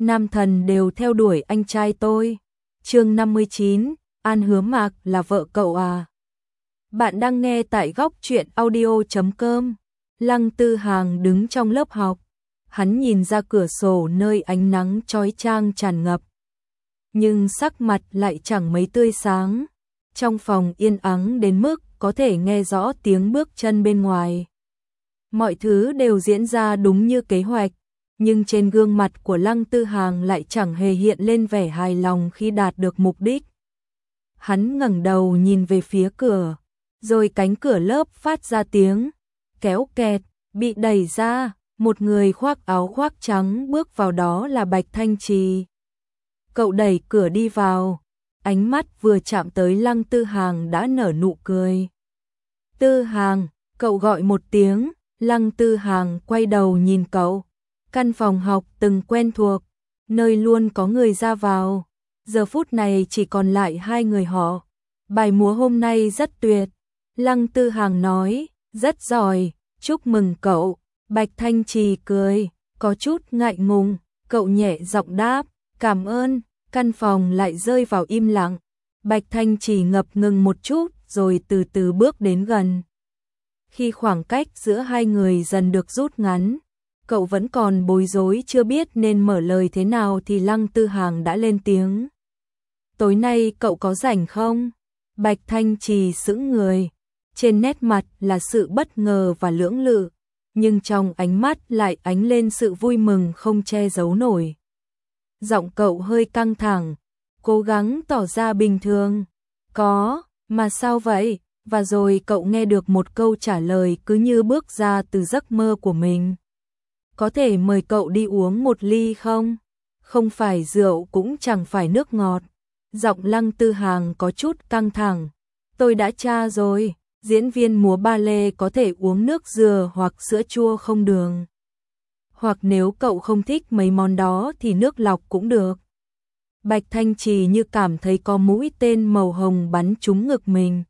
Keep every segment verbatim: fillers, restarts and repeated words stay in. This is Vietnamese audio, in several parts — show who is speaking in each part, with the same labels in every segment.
Speaker 1: nam thần đều theo đuổi anh trai tôi. Chương năm mươi chín, An Hứa Mạc là vợ cậu à? Bạn đang nghe tại góc truyện audio chấm com. Lăng Tư Hàng đứng trong lớp học, hắn nhìn ra cửa sổ nơi ánh nắng chói chang tràn ngập. Nhưng sắc mặt lại chẳng mấy tươi sáng. Trong phòng yên ắng đến mức có thể nghe rõ tiếng bước chân bên ngoài. Mọi thứ đều diễn ra đúng như kế hoạch, nhưng trên gương mặt của Lăng Tư Hàng lại chẳng hề hiện lên vẻ hài lòng khi đạt được mục đích. Hắn ngẩng đầu nhìn về phía cửa, rồi cánh cửa lớp phát ra tiếng kéo kẹt, bị đẩy ra, một người khoác áo khoác trắng bước vào, đó là Bạch Thanh Trì. Cậu đẩy cửa đi vào, ánh mắt vừa chạm tới Lăng Tư Hàng đã nở nụ cười. Tư Hàng, cậu gọi một tiếng. Lăng Tư Hàng quay đầu nhìn cậu. Căn phòng học từng quen thuộc, nơi luôn có người ra vào, giờ phút này chỉ còn lại hai người họ. Bài múa hôm nay rất tuyệt. Lăng Tư Hàng nói, rất giỏi, chúc mừng cậu. Bạch Thanh Trì cười, có chút ngại ngùng, cậu nhẹ giọng đáp, cảm ơn. Căn phòng lại rơi vào im lặng. Bạch Thanh Trì ngập ngừng một chút rồi từ từ bước đến gần. Khi khoảng cách giữa hai người dần được rút ngắn, cậu vẫn còn bối rối chưa biết nên mở lời thế nào thì Lăng Tư Hàng đã lên tiếng. Tối nay cậu có rảnh không? Bạch Thanh Trì sững người, trên nét mặt là sự bất ngờ và lưỡng lự, nhưng trong ánh mắt lại ánh lên sự vui mừng không che giấu nổi. Giọng cậu hơi căng thẳng, cố gắng tỏ ra bình thường. Có, mà sao vậy? Và rồi cậu nghe được một câu trả lời cứ như bước ra từ giấc mơ của mình. Có thể mời cậu đi uống một ly không? Không phải rượu cũng chẳng phải nước ngọt. Giọng Lăng Tư Hàng có chút căng thẳng. Tôi đã tra rồi, diễn viên múa ba lê có thể uống nước dừa hoặc sữa chua không đường. Hoặc nếu cậu không thích mấy món đó thì nước lọc cũng được. Bạch Thanh Trì như cảm thấy có mũi tên màu hồng bắn trúng ngực mình.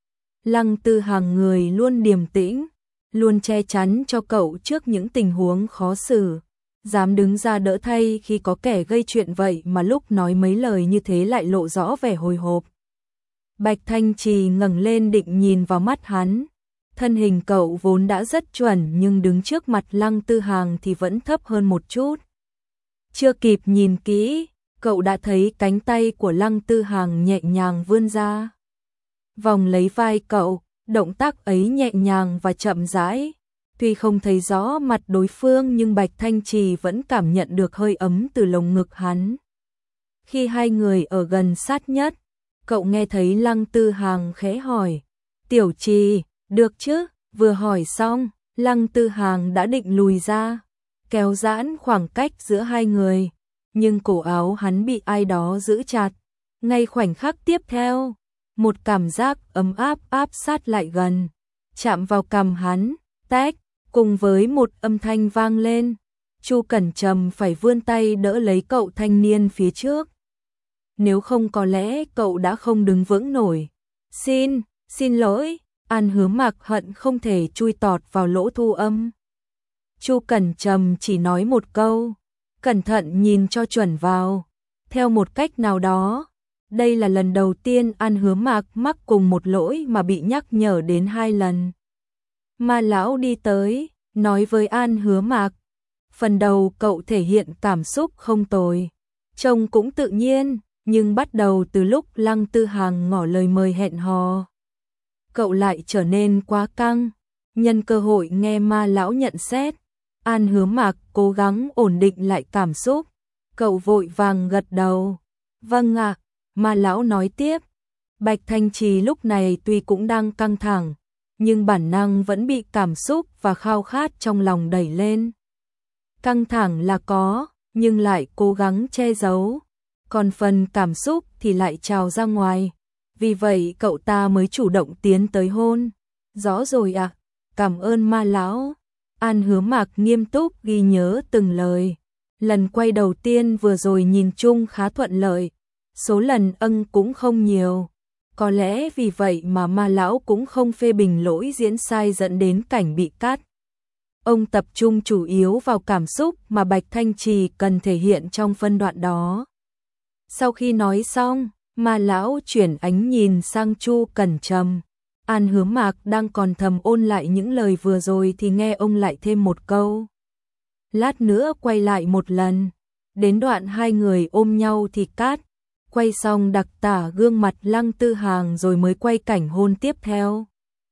Speaker 1: Lăng Tư Hàng người luôn điềm tĩnh, luôn che chắn cho cậu trước những tình huống khó xử, dám đứng ra đỡ thay khi có kẻ gây chuyện, vậy mà lúc nói mấy lời như thế lại lộ rõ vẻ hồi hộp. Bạch Thanh Trì ngẩng lên định nhìn vào mắt hắn. Thân hình cậu vốn đã rất chuẩn nhưng đứng trước mặt Lăng Tư Hàng thì vẫn thấp hơn một chút. Chưa kịp nhìn kỹ, cậu đã thấy cánh tay của Lăng Tư Hàng nhẹ nhàng vươn ra, vòng lấy vai cậu. Động tác ấy nhẹ nhàng và chậm rãi. Tuy không thấy rõ mặt đối phương nhưng Bạch Thanh Trì vẫn cảm nhận được hơi ấm từ lồng ngực hắn. Khi hai người ở gần sát nhất, cậu nghe thấy Lăng Tư Hàng khẽ hỏi, Tiểu Trì, được chứ? Vừa hỏi xong, Lăng Tư Hàng đã định lùi ra, kéo giãn khoảng cách giữa hai người, nhưng cổ áo hắn bị ai đó giữ chặt. Ngay khoảnh khắc tiếp theo, một cảm giác ấm áp áp sát lại gần, chạm vào cằm hắn, tách, cùng với một âm thanh vang lên. Chu Cẩn Trầm phải vươn tay đỡ lấy cậu thanh niên phía trước. Nếu không có lẽ cậu đã không đứng vững nổi. Xin, xin lỗi. An Hứa Mạc hận không thể chui tọt vào lỗ thu âm. Chu Cẩn Trầm chỉ nói một câu, cẩn thận nhìn cho chuẩn vào. Theo một cách nào đó, đây là lần đầu tiên An Hứa Mạc mắc cùng một lỗi mà bị nhắc nhở đến hai lần. Ma lão đi tới, nói với An Hứa Mạc. Phần đầu cậu thể hiện cảm xúc không tồi, trông cũng tự nhiên, nhưng bắt đầu từ lúc Lăng Tư Hàng ngỏ lời mời hẹn hò, cậu lại trở nên quá căng. Nhân cơ hội nghe Ma lão nhận xét, An Hứa Mạc cố gắng ổn định lại cảm xúc. Cậu vội vàng gật đầu. Vâng ạ. Ma lão nói tiếp. Bạch Thanh Trì lúc này tuy cũng đang căng thẳng, nhưng bản năng vẫn bị cảm xúc và khao khát trong lòng đẩy lên. Căng thẳng là có, nhưng lại cố gắng che giấu, còn phần cảm xúc thì lại trào ra ngoài. Vì vậy cậu ta mới chủ động tiến tới hôn. Rõ rồi ạ, à? Cảm ơn Ma lão. An Hứa Mạc nghiêm túc ghi nhớ từng lời. Lần quay đầu tiên vừa rồi nhìn chung khá thuận lợi, số lần ân cũng không nhiều. Có lẽ vì vậy mà Ma lão cũng không phê bình lỗi diễn sai dẫn đến cảnh bị cắt. Ông tập trung chủ yếu vào cảm xúc mà Bạch Thanh Trì cần thể hiện trong phân đoạn đó. Sau khi nói xong, Ma lão chuyển ánh nhìn sang Chu Cẩn Trầm. An Hứa Mạc đang còn thầm ôn lại những lời vừa rồi thì nghe ông lại thêm một câu. Lát nữa quay lại một lần. Đến đoạn hai người ôm nhau thì cắt. Quay xong đặc tả gương mặt Lăng Tư Hằng rồi mới quay cảnh hôn tiếp theo.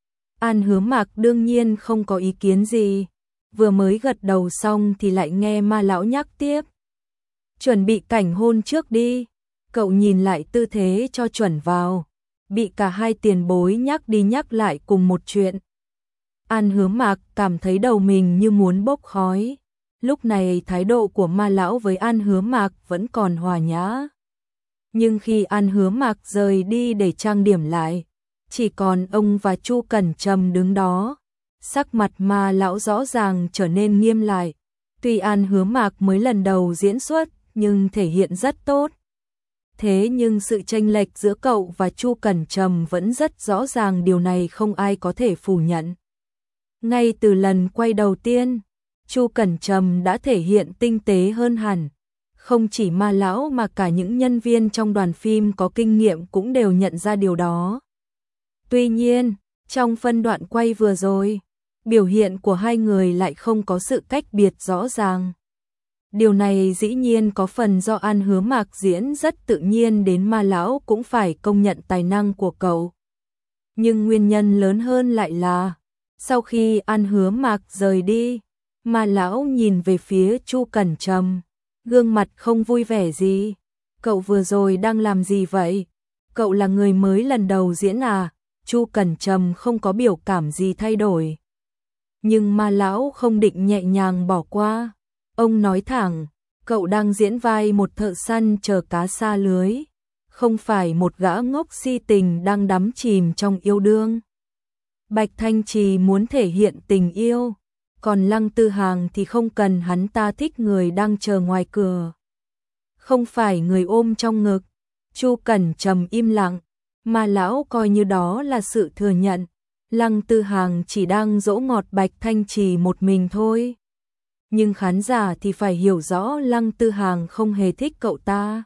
Speaker 1: An Hứa Mạc đương nhiên không có ý kiến gì. Vừa mới gật đầu xong thì lại nghe Ma lão nhắc tiếp. Chuẩn bị cảnh hôn trước đi. Cậu nhìn lại tư thế cho chuẩn vào. Bị cả hai tiền bối nhắc đi nhắc lại cùng một chuyện. An Hứa Mạc cảm thấy đầu mình như muốn bốc khói. Lúc này thái độ của Ma lão với An Hứa Mạc vẫn còn hòa nhã. Nhưng khi An Hứa Mạc rời đi để trang điểm lại, chỉ còn ông và Chu Cẩn Trầm đứng đó. Sắc mặt Ma lão rõ ràng trở nên nghiêm lại. Tuy An Hứa Mạc mới lần đầu diễn xuất, nhưng thể hiện rất tốt. Thế nhưng sự chênh lệch giữa cậu và Chu Cẩn Trầm vẫn rất rõ ràng, điều này không ai có thể phủ nhận. Ngay từ lần quay đầu tiên, Chu Cẩn Trầm đã thể hiện tinh tế hơn hẳn. Không chỉ Ma lão mà cả những nhân viên trong đoàn phim có kinh nghiệm cũng đều nhận ra điều đó. Tuy nhiên, trong phân đoạn quay vừa rồi, biểu hiện của hai người lại không có sự cách biệt rõ ràng. Điều này dĩ nhiên có phần do An Hứa Mạc diễn rất tự nhiên, đến Ma lão cũng phải công nhận tài năng của cậu. Nhưng nguyên nhân lớn hơn lại là, sau khi An Hứa Mạc rời đi, Ma lão nhìn về phía Chu Cẩn Trầm, gương mặt không vui vẻ gì. Cậu vừa rồi đang làm gì vậy? Cậu là người mới lần đầu diễn à? Chu Cẩn Trầm không có biểu cảm gì thay đổi. Nhưng Ma lão không định nhẹ nhàng bỏ qua. Ông nói thẳng, cậu đang diễn vai một thợ săn chờ cá xa lưới, không phải một gã ngốc si tình đang đắm chìm trong yêu đương. Bạch Thanh Trì muốn thể hiện tình yêu, còn Lăng Tư Hằng thì không cần, hắn ta thích người đang chờ ngoài cửa, không phải người ôm trong ngực. Chu Cẩn Trầm im lặng, Ma lão coi như đó là sự thừa nhận. Lăng Tư Hằng chỉ đang dỗ ngọt Bạch Thanh Trì một mình thôi. Nhưng khán giả thì phải hiểu rõ Lăng Tư Hằng không hề thích cậu ta.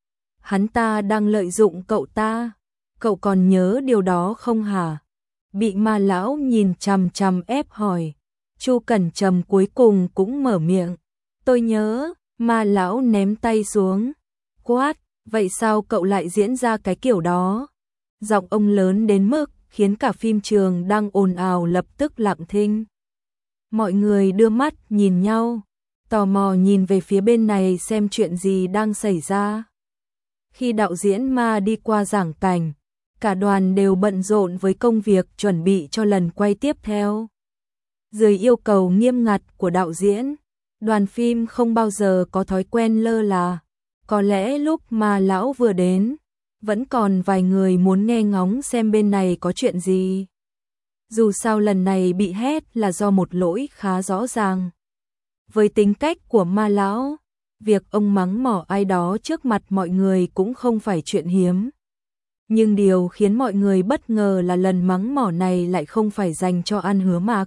Speaker 1: Hắn ta đang lợi dụng cậu ta. Cậu còn nhớ điều đó không hả? Bị Ma lão nhìn chằm chằm ép hỏi. Chu Cẩn Trầm cuối cùng cũng mở miệng. Tôi nhớ. Ma lão ném tay xuống. Quát, vậy sao cậu lại diễn ra cái kiểu đó? Giọng ông lớn đến mức khiến cả phim trường đang ồn ào lập tức lặng thinh. Mọi người đưa mắt nhìn nhau, tò mò nhìn về phía bên này xem chuyện gì đang xảy ra. Khi đạo diễn Ma đi qua giảng cảnh, cả đoàn đều bận rộn với công việc chuẩn bị cho lần quay tiếp theo. Dưới yêu cầu nghiêm ngặt của đạo diễn, đoàn phim không bao giờ có thói quen lơ là. Có lẽ lúc Ma lão vừa đến, vẫn còn vài người muốn nghe ngóng xem bên này có chuyện gì. Dù sao lần này bị hét là do một lỗi khá rõ ràng. Với tính cách của Ma lão, việc ông mắng mỏ ai đó trước mặt mọi người cũng không phải chuyện hiếm. Nhưng điều khiến mọi người bất ngờ là lần mắng mỏ này lại không phải dành cho An Hứa Mạc.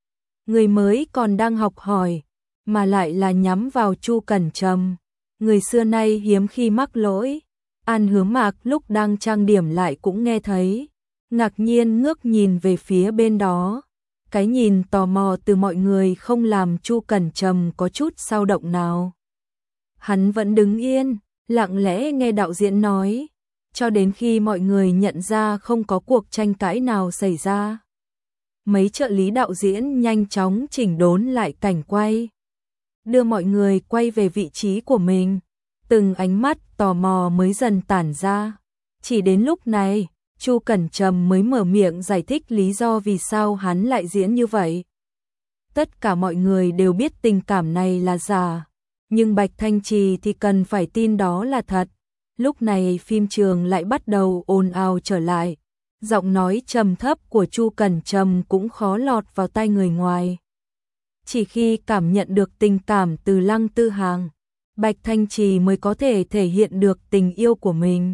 Speaker 1: Người mới còn đang học hỏi, mà lại là nhắm vào Chu Cẩn Trầm. Người xưa nay hiếm khi mắc lỗi. An Hứa Mạc lúc đang trang điểm lại cũng nghe thấy, ngạc nhiên ngước nhìn về phía bên đó. Cái nhìn tò mò từ mọi người không làm Chu Cẩn Trầm có chút dao động nào. Hắn vẫn đứng yên, lặng lẽ nghe đạo diễn nói, cho đến khi mọi người nhận ra không có cuộc tranh cãi nào xảy ra. Mấy trợ lý đạo diễn nhanh chóng chỉnh đốn lại cảnh quay, đưa mọi người quay về vị trí của mình. Từng ánh mắt tò mò mới dần tản ra. Chỉ đến lúc này, Chu Cẩn Trầm mới mở miệng giải thích lý do vì sao hắn lại diễn như vậy. Tất cả mọi người đều biết tình cảm này là giả, nhưng Bạch Thanh Trì thì cần phải tin đó là thật. Lúc này phim trường lại bắt đầu ồn ào trở lại. Giọng nói trầm thấp của Chu Cẩn Trầm cũng khó lọt vào tai người ngoài. Chỉ khi cảm nhận được tình cảm từ Lăng Tư Hằng, Bạch Thanh Trì mới có thể thể hiện được tình yêu của mình.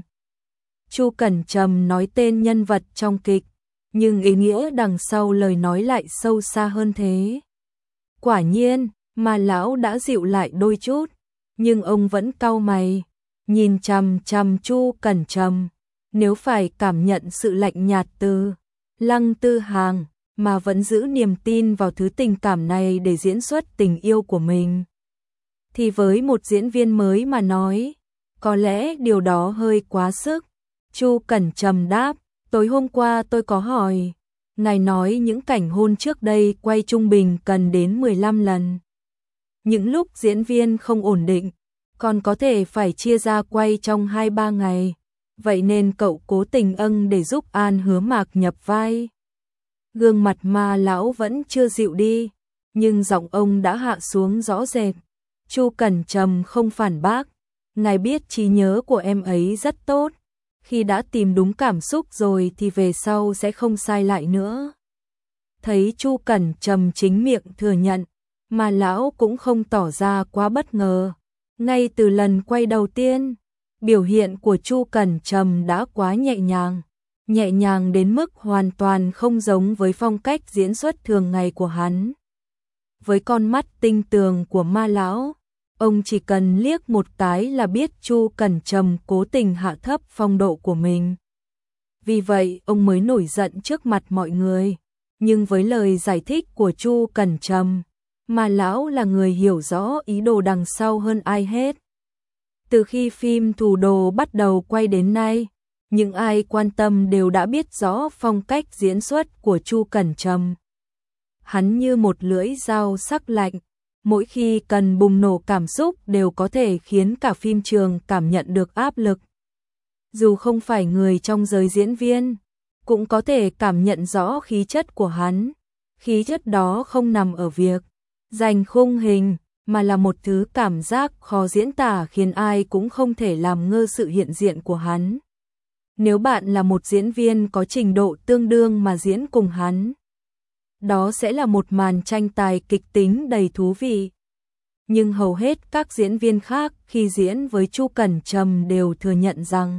Speaker 1: Chu Cẩn Trầm nói tên nhân vật trong kịch, nhưng ý nghĩa đằng sau lời nói lại sâu xa hơn thế. Quả nhiên, mà lão đã dịu lại đôi chút, nhưng ông vẫn cau mày, nhìn chằm chằm Chu Cẩn Trầm. Nếu phải cảm nhận sự lạnh nhạt từ Lăng Tư Hằng, mà vẫn giữ niềm tin vào thứ tình cảm này để diễn xuất tình yêu của mình, thì với một diễn viên mới mà nói, có lẽ điều đó hơi quá sức. Chu Cẩn Trầm đáp, tối hôm qua tôi có hỏi, ngài nói những cảnh hôn trước đây quay trung bình cần đến mười lăm lần. Những lúc diễn viên không ổn định, còn có thể phải chia ra quay trong hai ba ngày. Vậy nên cậu cố tình âng để giúp An Hứa Mạc nhập vai. Gương mặt Ma lão vẫn chưa dịu đi, nhưng giọng ông đã hạ xuống rõ rệt. Chu Cẩn Trầm không phản bác, ngài biết trí nhớ của em ấy rất tốt, khi đã tìm đúng cảm xúc rồi thì về sau sẽ không sai lại nữa. Thấy Chu Cẩn Trầm chính miệng thừa nhận, mà lão cũng không tỏ ra quá bất ngờ. Ngay từ lần quay đầu tiên, biểu hiện của Chu Cẩn Trầm đã quá nhẹ nhàng, nhẹ nhàng đến mức hoàn toàn không giống với phong cách diễn xuất thường ngày của hắn. Với con mắt tinh tường của Ma lão, ông chỉ cần liếc một cái là biết Chu Cẩn Trầm cố tình hạ thấp phong độ của mình. Vì vậy ông mới nổi giận trước mặt mọi người. Nhưng với lời giải thích của Chu Cẩn Trầm, Ma lão là người hiểu rõ ý đồ đằng sau hơn ai hết. Từ khi phim Thủ Đồ bắt đầu quay đến nay, những ai quan tâm đều đã biết rõ phong cách diễn xuất của Chu Cẩn Trầm. Hắn như một lưỡi dao sắc lạnh, mỗi khi cần bùng nổ cảm xúc đều có thể khiến cả phim trường cảm nhận được áp lực. Dù không phải người trong giới diễn viên, cũng có thể cảm nhận rõ khí chất của hắn. Khí chất đó không nằm ở việc giành khung hình, mà là một thứ cảm giác khó diễn tả khiến ai cũng không thể làm ngơ sự hiện diện của hắn. Nếu bạn là một diễn viên có trình độ tương đương mà diễn cùng hắn, đó sẽ là một màn tranh tài kịch tính đầy thú vị. Nhưng hầu hết các diễn viên khác khi diễn với Chu Cẩn Trầm đều thừa nhận rằng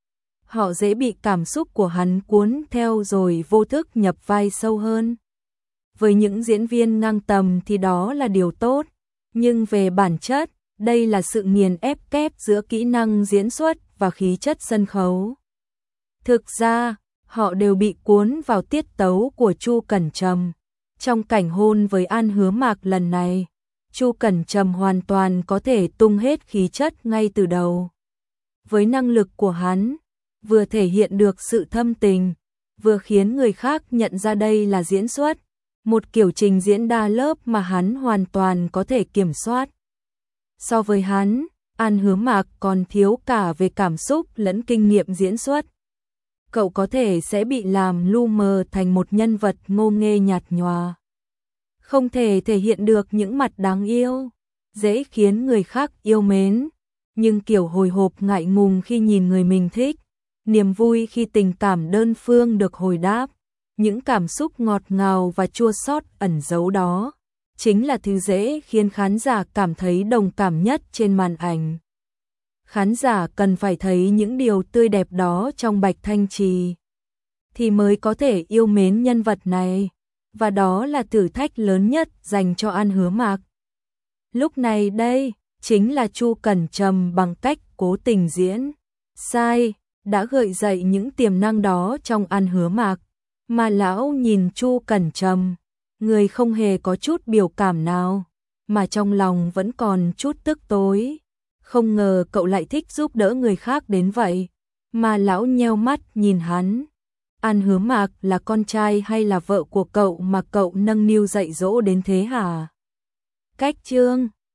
Speaker 1: họ dễ bị cảm xúc của hắn cuốn theo rồi vô thức nhập vai sâu hơn. Với những diễn viên ngang tầm thì đó là điều tốt, nhưng về bản chất, đây là sự nghiền ép kép giữa kỹ năng diễn xuất và khí chất sân khấu. Thực ra, họ đều bị cuốn vào tiết tấu của Chu Cẩn Trầm. Trong cảnh hôn với An Hứa Mạc lần này, Chu Cẩn Trầm hoàn toàn có thể tung hết khí chất ngay từ đầu. Với năng lực của hắn, vừa thể hiện được sự thâm tình, vừa khiến người khác nhận ra đây là diễn xuất, một kiểu trình diễn đa lớp mà hắn hoàn toàn có thể kiểm soát. So với hắn, An Hứa Mạc còn thiếu cả về cảm xúc lẫn kinh nghiệm diễn xuất. Cậu có thể sẽ bị làm lu mờ thành một nhân vật ngô nghê nhạt nhòa, không thể thể hiện được những mặt đáng yêu, dễ khiến người khác yêu mến, nhưng kiểu hồi hộp ngại ngùng khi nhìn người mình thích, niềm vui khi tình cảm đơn phương được hồi đáp, những cảm xúc ngọt ngào và chua xót ẩn giấu đó, chính là thứ dễ khiến khán giả cảm thấy đồng cảm nhất trên màn ảnh. Khán giả cần phải thấy những điều tươi đẹp đó trong Bạch Thanh Trì, thì mới có thể yêu mến nhân vật này, và đó là thử thách lớn nhất dành cho An Hứa Mạc. Lúc này đây, chính là Chu Cẩn Trầm bằng cách cố tình diễn sai, đã gợi dậy những tiềm năng đó trong An Hứa Mạc. Mà lão nhìn Chu Cẩn Trầm, người không hề có chút biểu cảm nào, mà trong lòng vẫn còn chút tức tối. Không ngờ cậu lại thích giúp đỡ người khác đến vậy. Mà lão nheo mắt nhìn hắn. An Hứa Mạc là con trai hay là vợ của cậu mà cậu nâng niu dạy dỗ đến thế hả? Cách chương